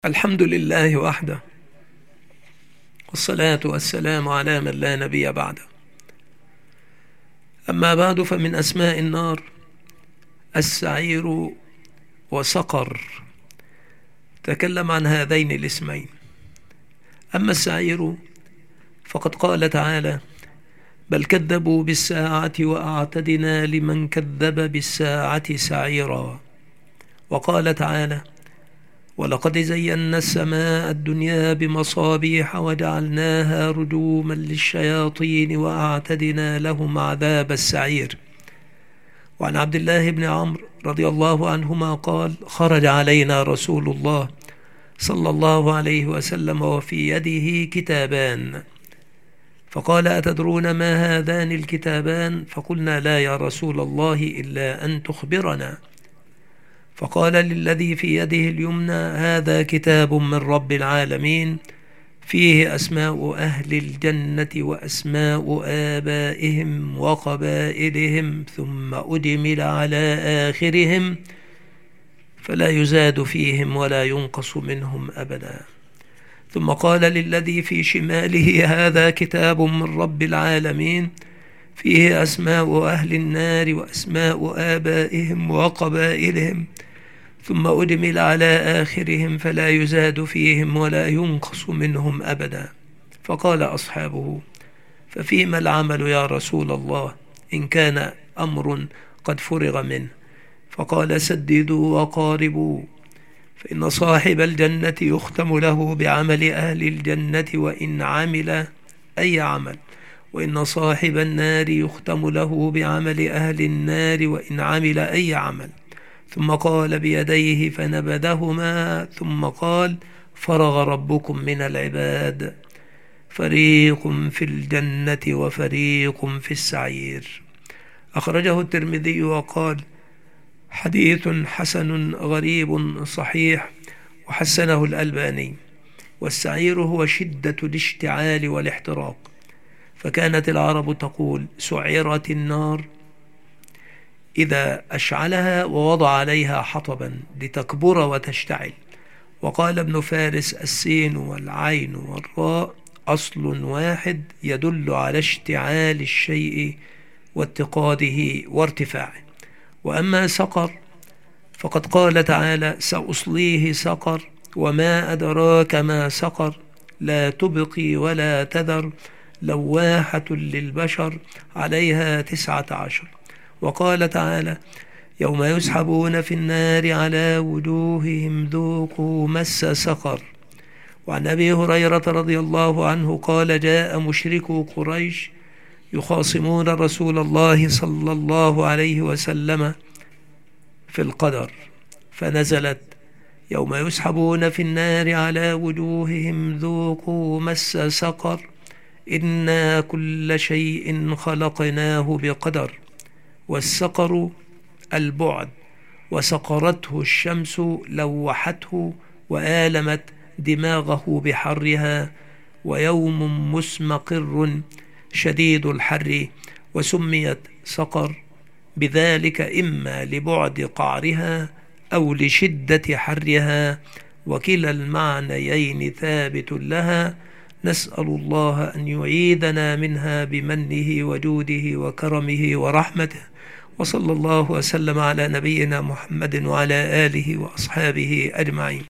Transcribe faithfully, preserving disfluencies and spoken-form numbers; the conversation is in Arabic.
الحمد لله وحده، والصلاة والسلام على من لا نبي بعده. أما بعد، فمن أسماء النار السعير وسقر. تكلم عن هذين الاسمين. أما السعير فقد قال تعالى: بل كذبوا بالساعة وأعتدنا لمن كذب بالساعة سعيرا. وقال تعالى: ولقد زينا السماء الدنيا بمصابيح وجعلناها رجوما للشياطين وأعتدنا لهم عذاب السعير. وعن عبد الله بن عمرو رضي الله عنهما قال: خرج علينا رسول الله صلى الله عليه وسلم وفي يده كتابان، فقال: أتدرون ما هذان الكتابان؟ فقلنا: لا يا رسول الله، إلا أن تخبرنا. فقال للذي في يده اليمنى: هذا كتاب من رب العالمين، فيه أسماء أهل الجنة وأسماء آبائهم وقبائلهم، ثم أدمل على آخرهم فلا يزاد فيهم ولا ينقص منهم أبدا. ثم قال للذي في شماله: هذا كتاب من رب العالمين، فيه أسماء أهل النار وأسماء آبائهم وقبائلهم، ثم أدمل على آخرهم فلا يزاد فيهم ولا ينقص منهم أبدا. فقال أصحابه: ففيما العمل يا رسول الله إن كان أمر قد فرغ منه؟ فقال: سددوا وقاربوا، فإن صاحب الجنة يختم له بعمل أهل الجنة وإن عمل أي عمل، وإن صاحب النار يختم له بعمل أهل النار وإن عمل أي عمل. ثم قال بيديه فنبذهما، ثم قال: فرغ ربكم من العباد، فريق في الجنة وفريق في السعير. أخرجه الترمذي وقال: حديث حسن غريب صحيح، وحسنه الألباني. والسعير هو شدة الاشتعال والاحتراق، فكانت العرب تقول: سعرت النار إذا أشعلها ووضع عليها حطبا لتكبر وتشتعل. وقال ابن فارس: السين والعين والراء أصل واحد يدل على اشتعال الشيء واتقاده وارتفاعه. وأما سقر فقد قال تعالى: سأصليه سقر وما أدراك ما سقر، لا تبقي ولا تذر، لواحة للبشر، عليها تسعة عشر. وقال تعالى: يوم يسحبون في النار على وجوههم ذوقوا مس سقر. وعن أبي هريرة رضي الله عنه قال: جاء مشركو قريش يخاصمون رسول الله صلى الله عليه وسلم في القدر، فنزلت: يوم يسحبون في النار على وجوههم ذوقوا مس سقر، إنا كل شيء خلقناه بقدر. والسقر البعد، وسقرته الشمس لوحته وآلمت دماغه بحرها، ويوم مسمقر شديد الحر، وسميت سقر بذلك إما لبعد قعرها أو لشدة حرها، وكلا المعنيين ثابت لها. نسأل الله أن يعيذنا منها بمنه وجوده وكرمه ورحمته. وصلى الله وسلم على نبينا محمد وعلى آله وأصحابه أجمعين.